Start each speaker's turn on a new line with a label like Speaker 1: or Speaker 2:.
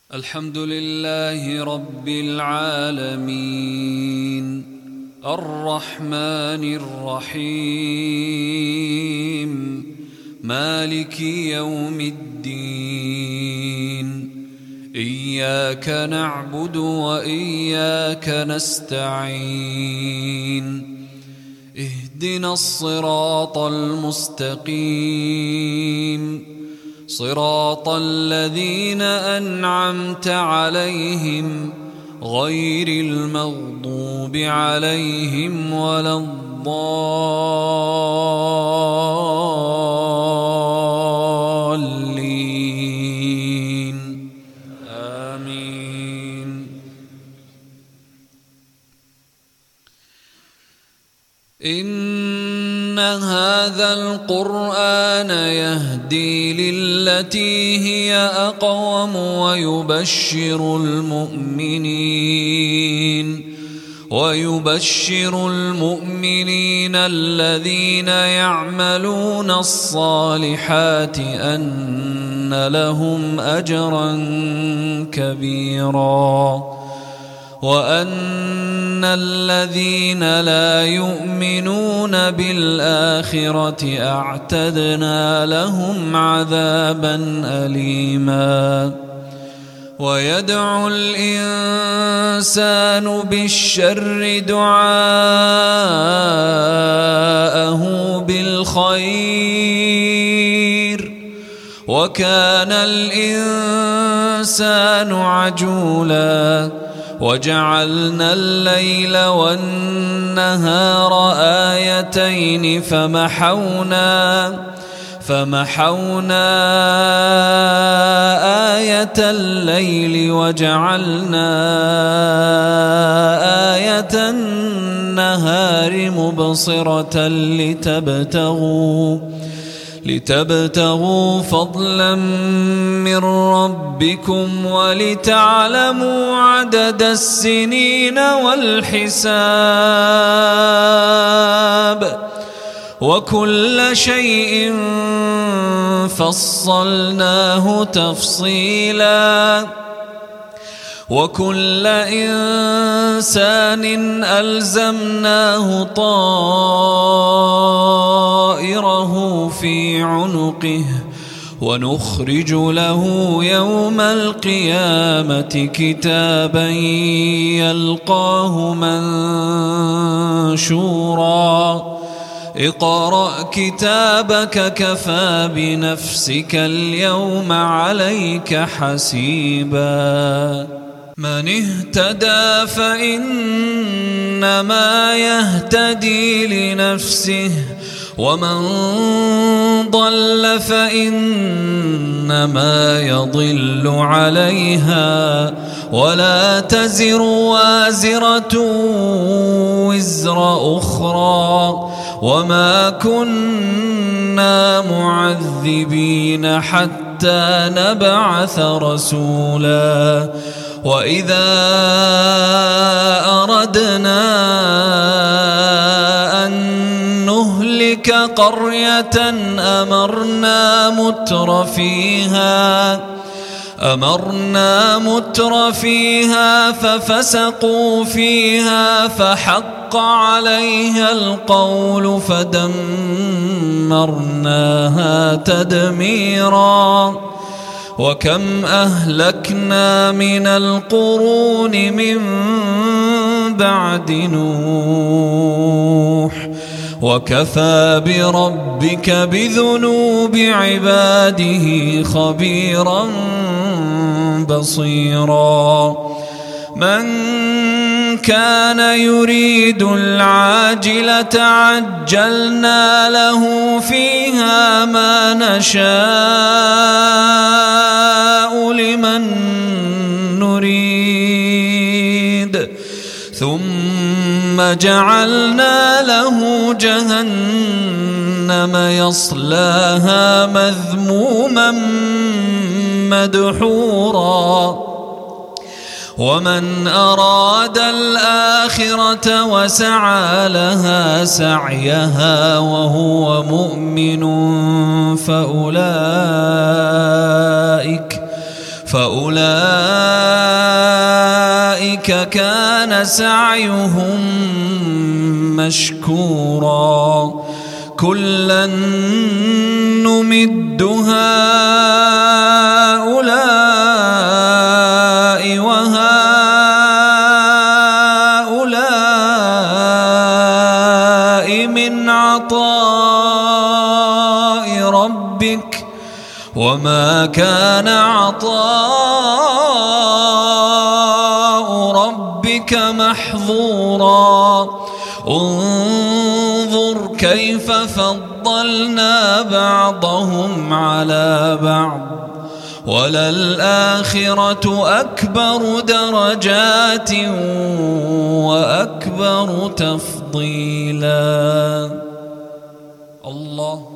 Speaker 1: الحمد لله رب العالمين الرحمن الرحيم مالك يوم الدين إياك نعبد وإياك نستعين اهدنا الصراط المستقيم صراط الذين أنعمت عليهم غير المغضوب عليهم ولا الضالين آمين. إن هذا القرآن يهدي للتي هي أقوم ويبشر المؤمنين الذين يعملون الصالحات أن لهم أجرا كبيرا وأن الذين لا يؤمنون بالآخرة أعتدنا لهم عذابا أليما. ويدعو الإنسان بالشر دعاءه بالخير وكان الإنسان عجولا. وجعلنا الليل والنهار آيتين فمحونا آية الليل وجعلنا آية النهار مبصرة لتبتغوا فضلا من ربكم ولتعلموا عدد السنين والحساب وكل شيء فصلناه تفصيلا. وكل إنسان ألزمناه طائره في عنقه ونخرج له يوم القيامة كتابا يلقاه منشورا. اقرأ كتابك كفى بنفسك اليوم عليك حسيبا. من اهتدى فإنما يهتدي لنفسه ومن ضل فإنما يضل عليها ولا تزر وازرة وزر أخرى وما كنا معذبين حتى نبعث رسولا. وإذا أردنا أن نهلك قرية أمرنا متر فيها ففسقوا فيها فحق عليها القول فدمرناها تدميرا. وكم أهلكنا من القرون من بعد نوح وكفى بربك بذنوب عباده خبيرا بصيرا. من كان يريد العاجلة عجلنا له فيها ما نشاء لمن نريد ثم جعلنا له جهنم يصلاها مذموما مدحورا. ومن أراد الآخرة وسعى لها سعيها وهو فأولئك كان سعيهم مشكورا كلا نمد هؤلاء وهؤلاء من عطاء ربك وما كان عطاء ربك محظورا انظر كيف فضلنا بعضهم على بعض وللآخرة أكبر درجات وأكبر تفضيلا. الله